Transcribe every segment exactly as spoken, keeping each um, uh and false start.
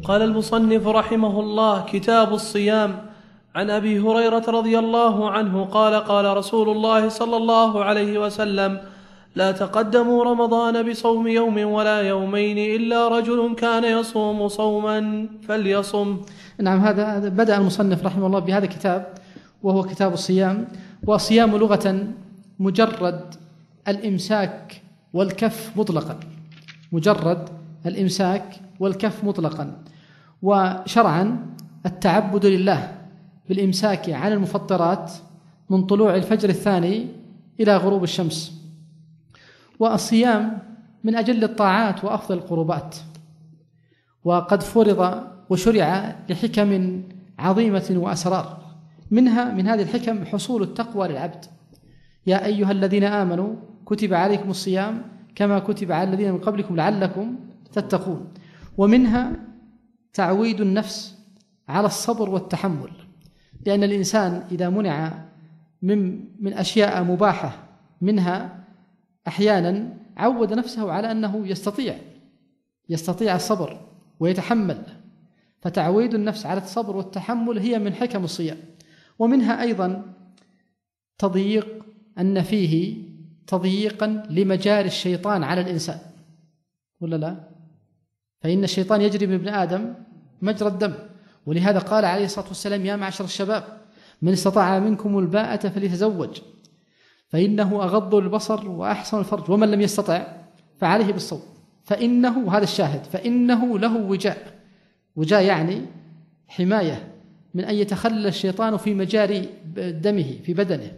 قال المصنف رحمه الله: كتاب الصيام. عن أبي هريرة رضي الله عنه قال: قال رسول الله صلى الله عليه وسلم: لا تقدموا رمضان بصوم يوم ولا يومين إلا رجل كان يصوم صوما فليصم. نعم، هذا بدأ المصنف رحمه الله بهذا الكتاب وهو كتاب الصيام. والصيام لغة مجرد الإمساك والكف مطلقا، مجرد الإمساك والكف مطلقا. وشرعا التعبد لله بالإمساك عن المفطرات من طلوع الفجر الثاني إلى غروب الشمس. والصيام من أجل الطاعات وأفضل القربات، وقد فرض وشرع لحكم عظيمة وأسرار، منها من هذه الحكم حصول التقوى للعبد. يا أيها الذين آمنوا كتب عليكم الصيام كما كتب على الذين من قبلكم لعلكم تتقون. ومنها تعويد النفس على الصبر والتحمل، لأن الإنسان إذا منع من, من أشياء مباحة منها أحيانا عود نفسه على أنه يستطيع يستطيع الصبر ويتحمل. فتعويد النفس على الصبر والتحمل هي من حكم الصيام. ومنها أيضا تضييق أن فيه تضييقا لمجاري الشيطان على الإنسان، ولا لا؟ فإن الشيطان يجري من ابن آدم مجرى الدم، ولهذا قال عليه الصلاة والسلام: يا معشر الشباب من استطاع منكم الباءة فليتزوج فإنه أغض البصر وأحسن الفرج، ومن لم يستطع فعليه بالصوم فإنه، هذا الشاهد، فإنه له وجاء. وجاء يعني حماية من أن يتخلل الشيطان في مجاري دمه في بدنه.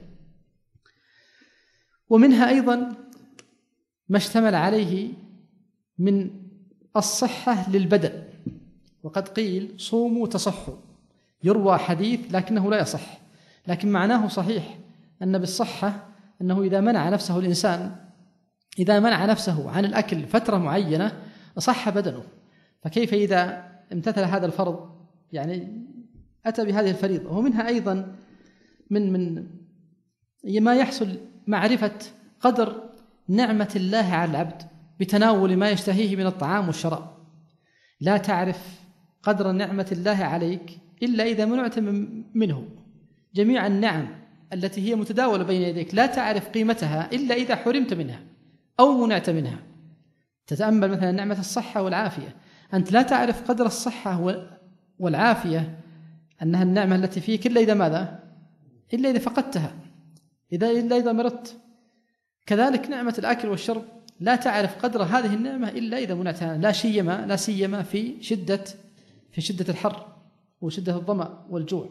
ومنها أيضا ما اشتمل عليه من الصحة للبدن، وقد قيل صوموا تصحوا. يروى حديث لكنه لا يصح، لكن معناه صحيح، أن بالصحة أنه إذا منع نفسه الإنسان إذا منع نفسه عن الأكل فترة معينة صح بدنه. فكيف إذا امتثل هذا الفرض، يعني أتى بهذه الفريضة. ومنها أيضا من من ما يحصل معرفة قدر نعمة الله على العبد بتناول ما يشتهيه من الطعام والشراب. لا تعرف قدر نعمة الله عليك إلا إذا منعت منه. جميع النعم التي هي متداولة بين يديك لا تعرف قيمتها إلا إذا حرمت منها أو منعت منها. تتأمل مثلا نعمة الصحة والعافية، أنت لا تعرف قدر الصحة والعافية أنها النعمة التي فيك إلا إذا ماذا؟ إلا إذا فقدتها، إذا إلا إذا مرضت. كذلك نعمة الأكل والشرب لا تعرف قدر هذه النعمة إلا إذا منعتها، لا سيما لا سيما في شدة في شدة الحر وشدة الظمأ والجوع.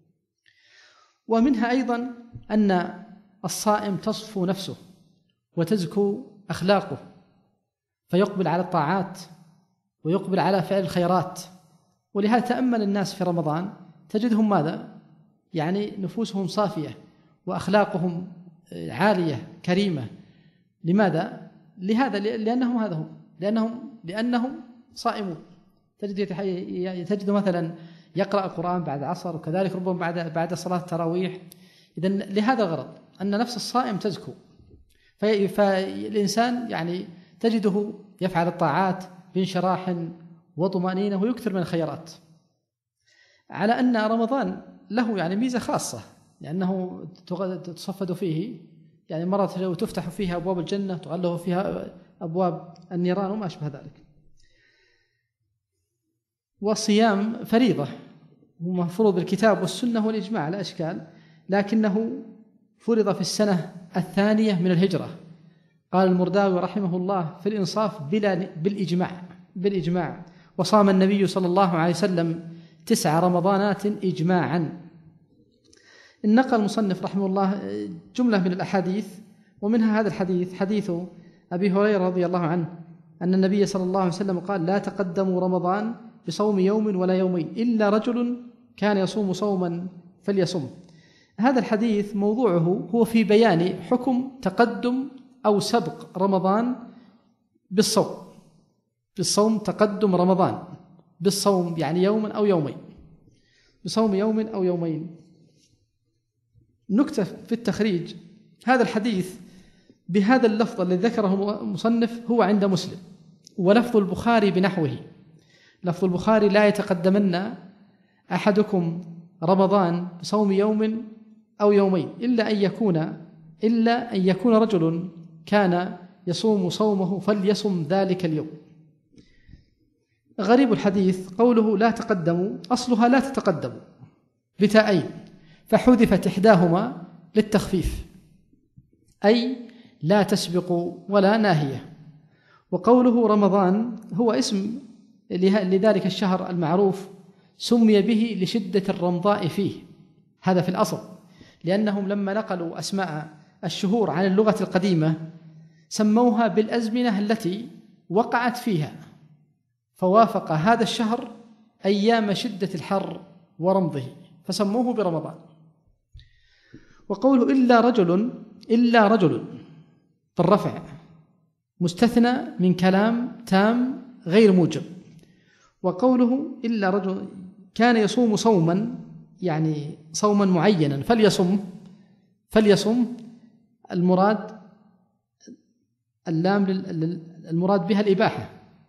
ومنها أيضا أن الصائم تصفو نفسه وتزكو أخلاقه، فيقبل على الطاعات ويقبل على فعل الخيرات. ولهذا تأمل الناس في رمضان تجدهم ماذا؟ يعني نفوسهم صافية وأخلاقهم عالية كريمة. لماذا؟ لهذا لأنهم هذا هم لأنهم لأنهم صائمون. تجد تجد مثلا يقرأ القرآن بعد العصر، وكذلك ربما بعد بعد صلاة التراويح. إذن لهذا الغرض أن نفس الصائم تزكو، فالإنسان يعني تجده يفعل الطاعات بانشراح وطمأنينة ويكثر من الخيرات. على أن رمضان له يعني ميزة خاصة، لأنه تصفد فيه يعني مرة تفتح فيها أبواب الجنة، تغلق فيها أبواب النيران وما أشبه ذلك. والصيام فريضة ومفروض بالكتاب والسنة والإجماع لا إشكال، لكنه فرض في السنة الثانية من الهجرة. قال المرداوي رحمه الله في الإنصاف بلا بالإجماع بالإجماع وصام النبي صلى الله عليه وسلم تسع رمضانات إجماعا. نقل المصنف رحمه الله جملة من الأحاديث، ومنها هذا الحديث حديث أبي هريرة رضي الله عنه أن النبي صلى الله عليه وسلم قال: لا تقدموا رمضان بصوم يوم ولا يومين إلا رجل كان يصوم صوما فليصم. هذا الحديث موضوعه هو في بيان حكم تقدم أو سبق رمضان بالصوم بالصوم تقدم رمضان بالصوم، يعني يوما أو يومين، بصوم يوم أو يومين. نكتة في التخريج: هذا الحديث بهذا اللفظ الذي ذكره المصنف هو عند مسلم، ولفظ البخاري بنحوه، لفظ البخاري: لا يتقدمن أحدكم رمضان بصوم يوم أو يومين إلا أن يكون إلا أن يكون رجل كان يصوم صومه فليصم ذلك اليوم. غريب الحديث قوله لا تقدموا، أصلها لا تتقدموا بتاءين، فحذفت إحداهما للتخفيف، أي لا تسبقوا ولا ناهية. وقوله رمضان هو اسم لذلك الشهر المعروف، سمي به لشدة الرمضاء فيه، هذا في الأصل، لأنهم لما نقلوا أسماء الشهور عن اللغة القديمة سموها بالأزمنة التي وقعت فيها، فوافق هذا الشهر أيام شدة الحر ورمضه فسموه برمضان. وقوله إلا رجل، إلا رجل بالرفع مستثنى من كلام تام غير موجب. وقوله إلا رجل كان يصوم صوما، يعني صوما معينا فليصم، فليصم المراد اللام المراد بها الإباحة،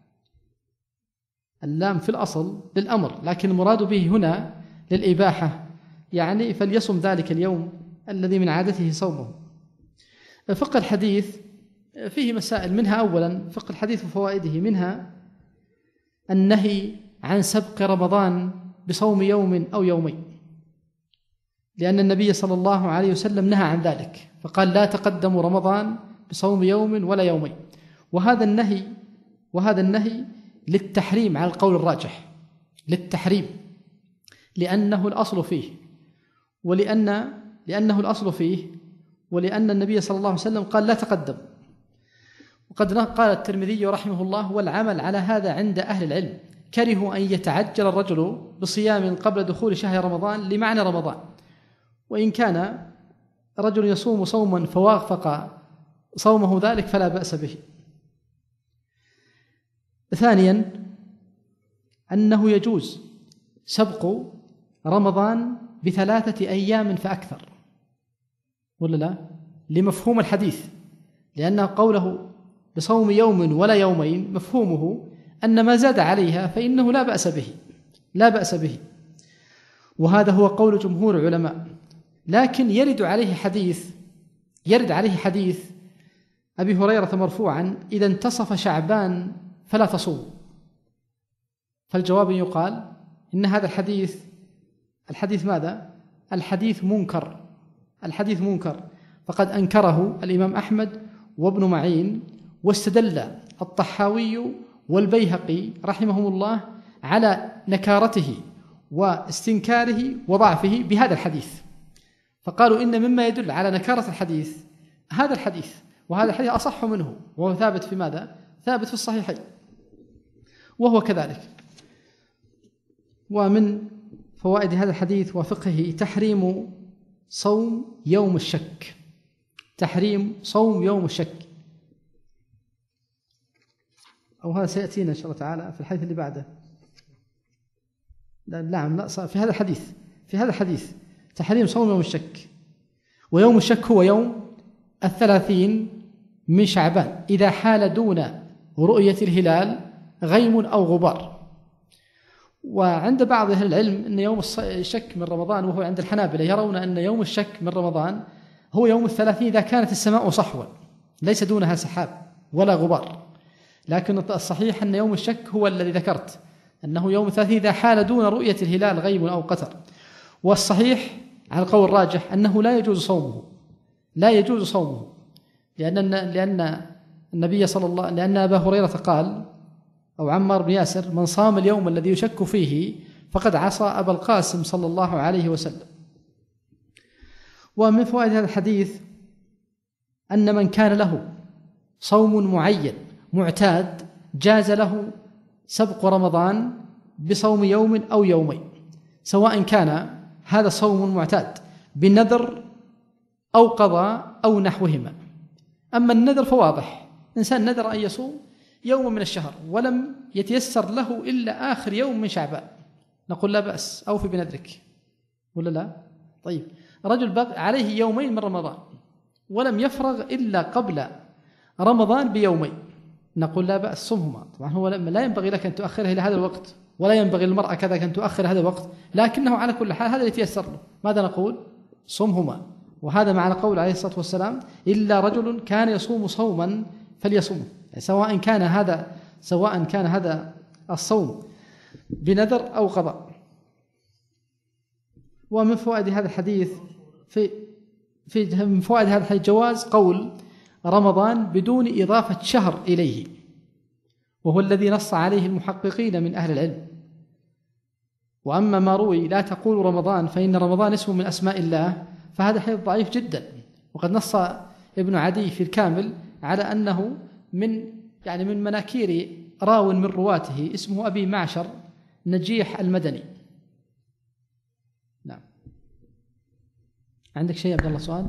اللام في الأصل للأمر، لكن المراد به هنا للإباحة، يعني فليصم ذلك اليوم الذي من عادته صومه. فقه الحديث فيه مسائل، منها أولا فقه الحديث وفوائده، منها النهي عن سبق رمضان بصوم يوم أو يومين، لأن النبي صلى الله عليه وسلم نهى عن ذلك فقال لا تقدموا رمضان بصوم يوم ولا يومين. وهذا النهي وهذا النهي للتحريم على القول الراجح، للتحريم، لأنه الأصل فيه، ولأن لأنه الأصل فيه ولأن النبي صلى الله عليه وسلم قال لا تقدم. وقد قال الترمذي رحمه الله: والعمل على هذا عند أهل العلم، كرهوا أن يتعجل الرجل بصيام قبل دخول شهر رمضان لمعنى رمضان، وإن كان رجل يصوم صوما فوافق صومه ذلك فلا بأس به. ثانيا أنه يجوز سبق رمضان بثلاثة أيام فأكثر، ولا لا؟ لمفهوم الحديث، لأن قوله بصوم يوم ولا يومين مفهومه أن ما زاد عليها فإنه لا بأس به، لا بأس به، وهذا هو قول جمهور العلماء. لكن يرد عليه حديث يرد عليه حديث أبي هريرة مرفوعا: إذا انتصف شعبان فلا تصوم. فالجواب يقال إن هذا الحديث الحديث ماذا؟ الحديث منكر، الحديث منكر، فقد أنكره الإمام أحمد وابن معين، واستدل الطحاوي والبيهقي رحمهم الله على نكارته واستنكاره وضعفه بهذا الحديث، فقالوا إن مما يدل على نكارة الحديث هذا الحديث، وهذا الحديث أصح منه، وهو ثابت في ماذا؟ ثابت في الصحيحين، وهو كذلك. ومن فوائد هذا الحديث وفقهه تحريم صوم يوم الشك، تحريم صوم يوم الشك، أو هذا سيأتينا إن شاء الله تعالى في الحديث اللي بعده. لا نعم لا في هذا الحديث في هذا الحديث تحريم صوم يوم الشك. ويوم الشك هو يوم الثلاثين من شعبان إذا حال دون رؤية الهلال غيم أو غبار. وعند بعض أهل العلم أن يوم الشك من رمضان، وهو عند الحنابلة يرون أن يوم الشك من رمضان هو يوم الثلاثين إذا كانت السماء صحوا ليس دونها سحاب ولا غبار، لكن الصحيح أن يوم الشك هو الذي ذكرت، أنه يوم الثلاثين إذا حال دون رؤية الهلال غيم أو قتر. والصحيح على القول الراجح أنه لا يجوز صومه، لا يجوز صومه، لأن لأن النبي صلى الله لأن أبا هريرة قال أو عمار بن ياسر: من صام اليوم الذي يشك فيه فقد عصى أبا القاسم صلى الله عليه وسلم. ومن فوائد هذا الحديث أن من كان له صوم معين معتاد جاز له سبق رمضان بصوم يوم أو يومين، سواء كان هذا صوم معتاد بنذر أو قضاء أو نحوهما. أما النذر فواضح، إنسان نذر أن يصوم يوم من الشهر ولم يتيسر له إلا آخر يوم من شعبان، نقول لا بأس، أوفي بنذرك، ولا لا؟ طيب، رجل بقى عليه يومين من رمضان ولم يفرغ إلا قبل رمضان بيومين، نقول لا بأس، صمهما. طبعا هو لا ينبغي لك أن تؤخره إلى هذا الوقت، ولا ينبغي للمرأة كذا أن تؤخر هذا الوقت، لكنه على كل حال هذا اللي يتيسر له. ماذا نقول؟ صمهما. وهذا معنى قول عليه الصلاة والسلام: إلا رجل كان يصوم صوما فليصومه، يعني سواء كان هذا سواء كان هذا الصوم بنذر أو قضاء. ومن فوائد هذا الحديث في في من فوائد هذا الحديث جواز قول رمضان بدون إضافة شهر إليه، وهو الذي نص عليه المحققين من أهل العلم. وأما ما روي لا تقول رمضان فإن رمضان اسم من أسماء الله، فهذا حديث ضعيف جدا. وقد نص ابن عدي في الكامل على أنه من يعني من مناكير راو من رواته اسمه أبي معشر نجيح المدني. نعم. عندك شيء عبد الله؟ سؤال؟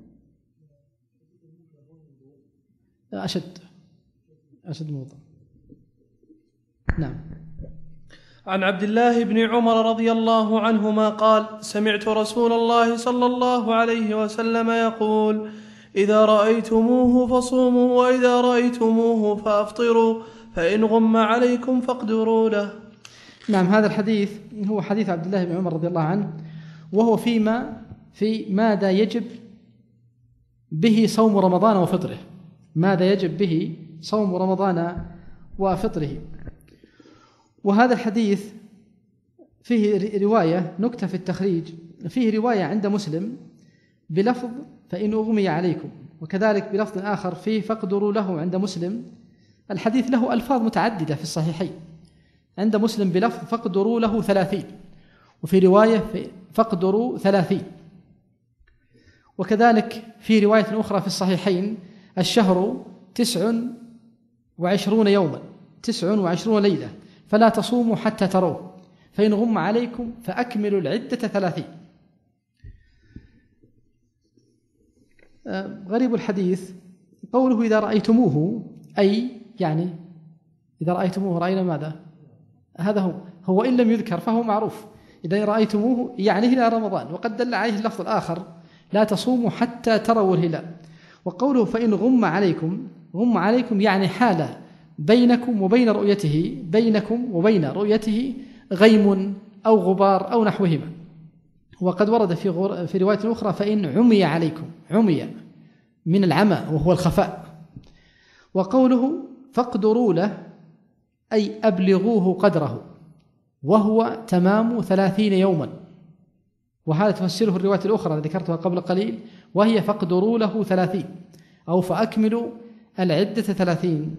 أشد أشد موضوع. نعم. عن عبد الله بن عمر رضي الله عنهما قال: سمعت رسول الله صلى الله عليه وسلم يقول: إذا رأيتموه فصوموا، وإذا رأيتموه فأفطروا، فإن غم عليكم فاقدروا له. نعم. هذا الحديث هو حديث عبد الله بن عمر رضي الله عنه، وهو فيما في ماذا يجب به صوم رمضان وفطره، ماذا يجب به صوم رمضان وفطره. وهذا الحديث فيه رواية، نكتة في التخريج، فيه رواية عند مسلم بلفظ فإن أغمي عليكم، وكذلك بلفظ آخر فيه فاقدروا له عند مسلم. الحديث له ألفاظ متعددة في الصحيحين، عند مسلم بلفظ فاقدروا له ثلاثين، وفي رواية فاقدروا ثلاثين، وكذلك في رواية أخرى في الصحيحين الشهر تسع وعشرون يوما تسع وعشرون ليلة فلا تصوموا حتى تروه، فإن غم عليكم فأكملوا العدة ثلاثين. غريب الحديث قوله إذا رأيتموه، أي يعني إذا رأيتموه رأينا ماذا؟ هذا هو هو إن لم يذكر فهو معروف. إذا رأيتموه يعني هلال رمضان، وقد دل عليه اللفظ الآخر لا تصوموا حتى تروا الهلال. وقوله فإن غم عليكم، غم عليكم يعني حال بينكم وبين رؤيته بينكم وبين رؤيته غيم أو غبار أو نحوهما. وقد ورد في غر... في رواية أخرى فإن عمي عليكم، عمي من العمى وهو الخفاء. وقوله فاقدروا له أي أبلغوه قدره، وهو تمام ثلاثين يوما، وهذا تفسره الرواية الأخرى التي ذكرتها قبل قليل، وهي فاقدروا له ثلاثين أو فأكملوا العدة ثلاثين.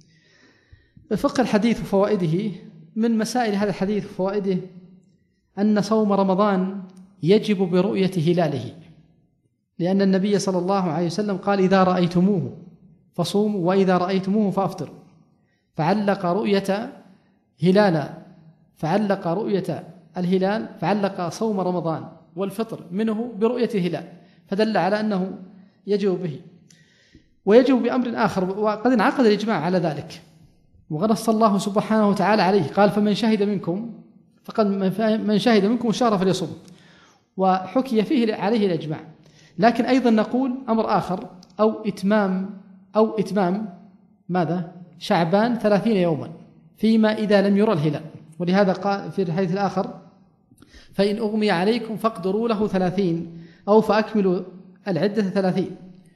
فقه الحديث وفوائده، من مسائل هذا الحديث وفوائده أن صوم رمضان يجب برؤية هلاله، لأن النبي صلى الله عليه وسلم قال إذا رأيتموه فصوموا، وإذا رأيتموه فأفطروا، فعلق رؤية هلال فعلق رؤية الهلال فعلق صوم رمضان والفطر منه برؤية الهلال، فدل على أنه يجب به. ويجب بأمر آخر، وقد انعقد الإجماع على ذلك، وغنص الله سبحانه وتعالى عليه، قال فمن شهد منكم فقد من شهد منكم الشهر فليصوم، وحكي فيه عليه الإجماع. لكن أيضا نقول أمر آخر، أو إتمام أو إتمام ماذا؟ شعبان ثلاثين يوما فيما إذا لم يرى الهلال. ولهذا قال في الحديث الآخر فإن أغمي عليكم فاقدروا له ثلاثين أو فأكملوا العدة ثلاثين.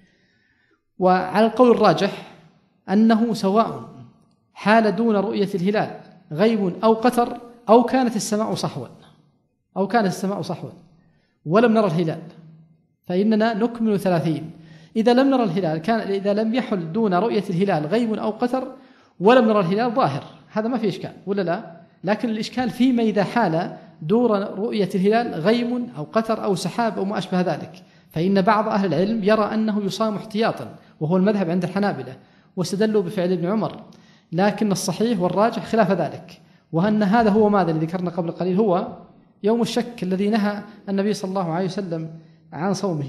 وعلى القول الراجح أنه سواء حال دون رؤية الهلال غيب أو قتر، أو كانت السماء صحوا أو كانت السماء صحوا ولم نرى الهلال، فإننا نكمل ثلاثين. إذا لم نرى الهلال كان إذا لم يحل دون رؤية الهلال غيب أو قتر ولم نرى الهلال ظاهر، هذا ما في إشكال ولا لا؟ لكن الإشكال فيما إذا حال دون رؤية الهلال غيم أو قتر أو سحاب أو ما أشبه ذلك، فإن بعض أهل العلم يرى أنه يصام احتياطا، وهو المذهب عند الحنابلة، واستدلوا بفعل ابن عمر. لكن الصحيح والراجح خلاف ذلك، وأن هذا هو ماذا الذي ذكرنا قبل قليل، هو يوم الشك الذي نهى النبي صلى الله عليه وسلم عن صومه.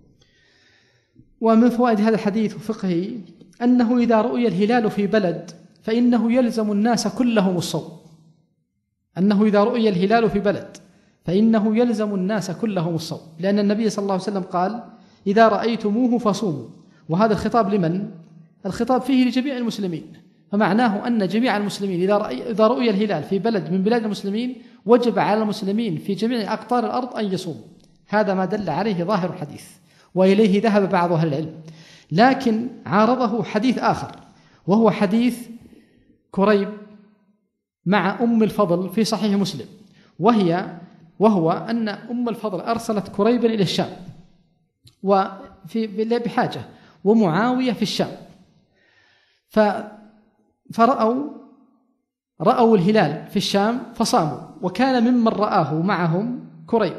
ومن فوائد هذا الحديث وفقهه أنه إذا رؤي الهلال في بلد فإنه يلزم الناس كلهم الصوم، أنه إذا رؤي الهلال في بلد فإنه يلزم الناس كلهم الصوم، لأن النبي صلى الله عليه وسلم قال إذا رأيتموه فصوموا. وهذا الخطاب لمن؟ الخطاب فيه لجميع المسلمين، فمعناه أن جميع المسلمين إذا رأي إذا رؤي الهلال في بلد من بلاد المسلمين وجب على المسلمين في جميع أقطار الأرض أن يصوموا. هذا ما دل عليه ظاهر الحديث، وإليه ذهب بعض أهل العلم. لكن عارضه حديث آخر، وهو حديث كريب مع أم الفضل في صحيح مسلم، وهي وهو أن أم الفضل أرسلت كريبا إلى الشام وفي بحاجة، ومعاوية في الشام، فرأوا رأوا الهلال في الشام فصاموا، وكان ممن رآه معهم كريب.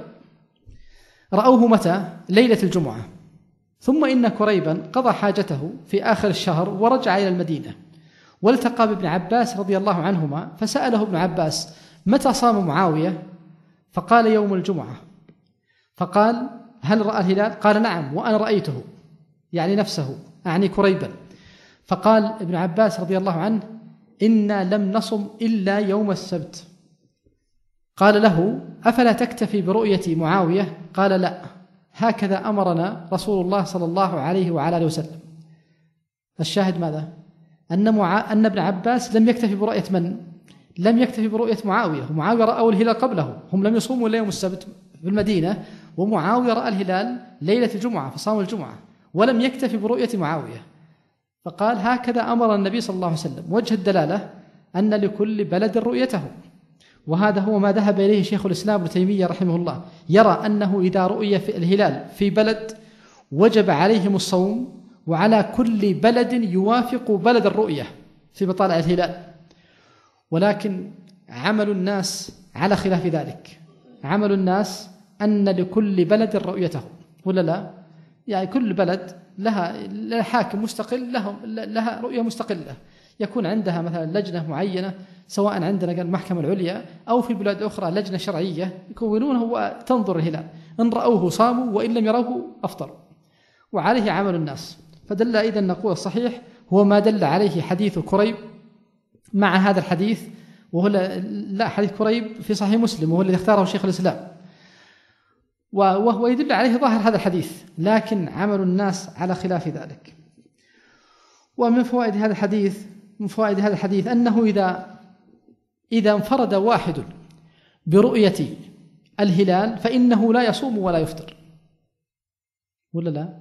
رأوه متى؟ ليلة الجمعة. ثم إن كريبا قضى حاجته في آخر الشهر ورجع إلى المدينة، والتقى بابن عباس رضي الله عنهما، فسأله ابن عباس متى صام معاوية؟ فقال يوم الجمعة. فقال هل رأى الهلال؟ قال نعم وأنا رأيته، يعني نفسه، أعني كريبا. فقال ابن عباس رضي الله عنه إنا لم نصم إلا يوم السبت. قال له أفلا تكتفي برؤية معاوية؟ قال لا، هكذا أمرنا رسول الله صلى الله عليه وعلى آله وسلم. الشاهد ماذا؟ أن, معا... أن ابن عباس لم يكتفي برؤية من؟ لم يكتفي برؤية معاوية، ومعاوية رأوا الهلال قبله، هم لم يصوموا إلا يوم السبت في المدينة، ومعاوية رأى الهلال ليلة الجمعة فصاموا الجمعة، ولم يكتفي برؤية معاوية. فقال هكذا أمر النبي صلى الله عليه وسلم. وجه الدلالة أن لكل بلد رؤيته، وهذا هو ما ذهب إليه شيخ الإسلام ابن تيمية رحمه الله، يرى أنه إذا رؤي في الهلال في بلد وجب عليهم الصوم، وعلى كل بلد يوافق بلد الرؤية في مطالع الهلال. ولكن عمل الناس على خلاف ذلك، عمل الناس أن لكل بلد رؤيته، ولا لا؟ يعني كل بلد لها حاكم مستقل، لهم لها رؤية مستقلة، يكون عندها مثلا لجنة معينة، سواء عندنا المحكمة العليا أو في بلاد أخرى لجنة شرعية يكونونه وتنظر الهلال، إن رأوه صاموا وإن لم يروه أفطروا، وعليه عمل الناس. فدل إذن نقول الصحيح هو ما دل عليه حديث كريب مع هذا الحديث، وهو لا حديث كريب في صحيح مسلم وهو الذي اختاره شيخ الإسلام، وهو يدل عليه ظاهر هذا الحديث، لكن عمل الناس على خلاف ذلك. ومن فوائد هذا الحديث من فوائد هذا الحديث أنه إذا إذا انفرد واحد برؤية الهلال فإنه لا يصوم ولا يفطر، ولا لا؟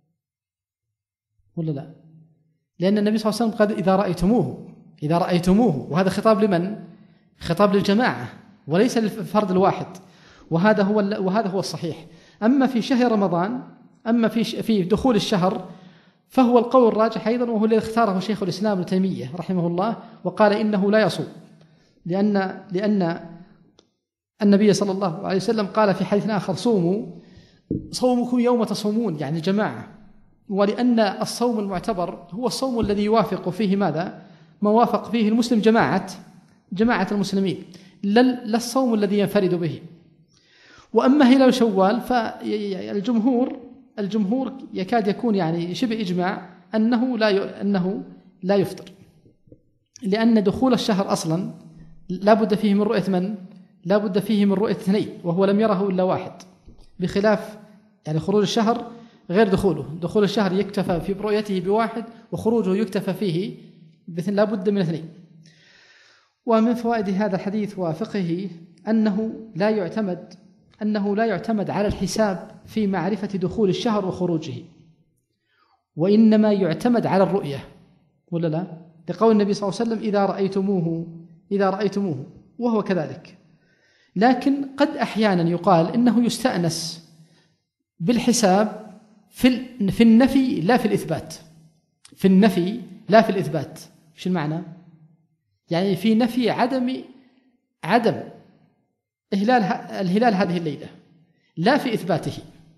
ولا لا؟ لأن النبي صلى الله عليه وسلم قال إذا رأيتموه إذا رأيتموه وهذا خطاب لمن؟ خطاب للجماعة وليس للفرد الواحد، وهذا هو وهذا هو الصحيح. أما في شهر رمضان، أما في في دخول الشهر، فهو القول الراجح أيضا، وهو الذي اختاره شيخ الإسلام ابن تيمية رحمه الله، وقال إنه لا يصوم، لأن لأن النبي صلى الله عليه وسلم قال في حديث آخر صوموا صومكم يوم تصومون، يعني الجماعة، ولأن الصوم المعتبر هو الصوم الذي يوافق فيه ماذا؟ ما وافق فيه المسلم جماعة جماعة المسلمين، لا الصوم الذي ينفرد به. وأما هلال شوال فالجمهور الجمهور يكاد يكون يعني شبه إجماع أنه لا أنه لا يفطر، لأن دخول الشهر أصلا لا بد فيه من رؤية من؟ لا بد فيه من رؤية اثنين، وهو لم يره إلا واحد، بخلاف يعني خروج الشهر غير دخوله. دخول الشهر يكتفى في رؤيته بواحد، وخروجه يكتفى فيه باثنين، لا بد من اثنين. ومن فوائد هذا الحديث وفقهه أنه لا يعتمد أنه لا يعتمد على الحساب في معرفة دخول الشهر وخروجه، وإنما يعتمد على الرؤية، ولا لا؟ لقول النبي صلى الله عليه وسلم إذا رأيتموه إذا رأيتموه وهو كذلك. لكن قد أحيانا يقال إنه يستأنس بالحساب في في النفي لا في الإثبات، في النفي لا في الإثبات. إيش المعنى؟ يعني في نفي عدم عدم إهلال الهلال هذه الليلة، لا في إثباته.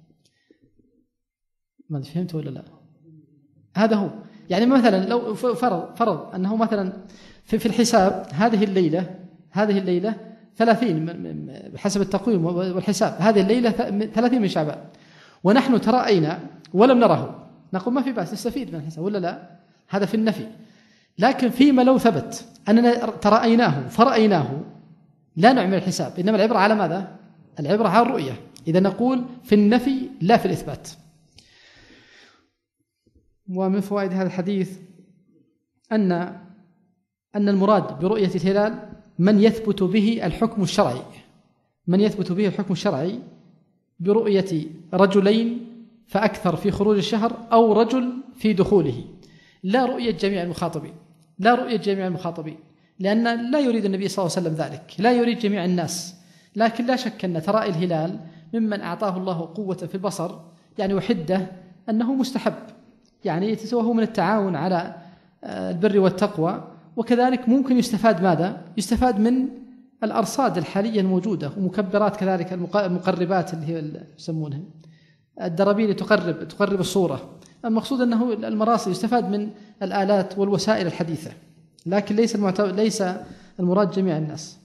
ما فهمت ولا لا؟ هذا هو. يعني مثلا لو فرض فرض أنه مثلا في في الحساب هذه الليلة هذه الليلة ثلاثين بحسب التقويم والحساب، هذه الليلة ثلاثين من شعبان، ونحن ترأينا ولم نره، نقول ما في بأس نستفيد من الحساب، ولا لا؟ هذا في النفي. لكن فيما لو ثبت أننا ترأيناه فرأيناه لا نعمل الحساب، إنما العبرة على ماذا؟ العبرة على الرؤية. إذا نقول في النفي لا في الإثبات. ومن فوائد هذا الحديث أن أن المراد برؤية الهلال من يثبت به الحكم الشرعي، من يثبت به الحكم الشرعي برؤية رجلين فأكثر في خروج الشهر أو رجل في دخوله، لا رؤية جميع المخاطبين، لا رؤية جميع المخاطبين، لأن لا يريد النبي صلى الله عليه وسلم ذلك، لا يريد جميع الناس. لكن لا شك أن تراءي الهلال ممن أعطاه الله قوة في البصر يعني وحدة أنه مستحب، يعني وهو من التعاون على البر والتقوى. وكذلك ممكن يستفاد ماذا؟ يستفاد من الأرصاد الحالية الموجودة ومكبرات كذلك المقربات اللي هي يسمونها الدرابيل تقرب تقرب الصورة. المقصود أنه المراصد يستفاد من الآلات والوسائل الحديثة، لكن ليس ليس المراد جميع الناس.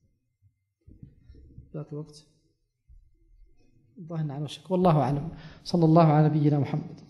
ذات الوقت الله على وشك، والله أعلم. صلى الله على نبينا محمد.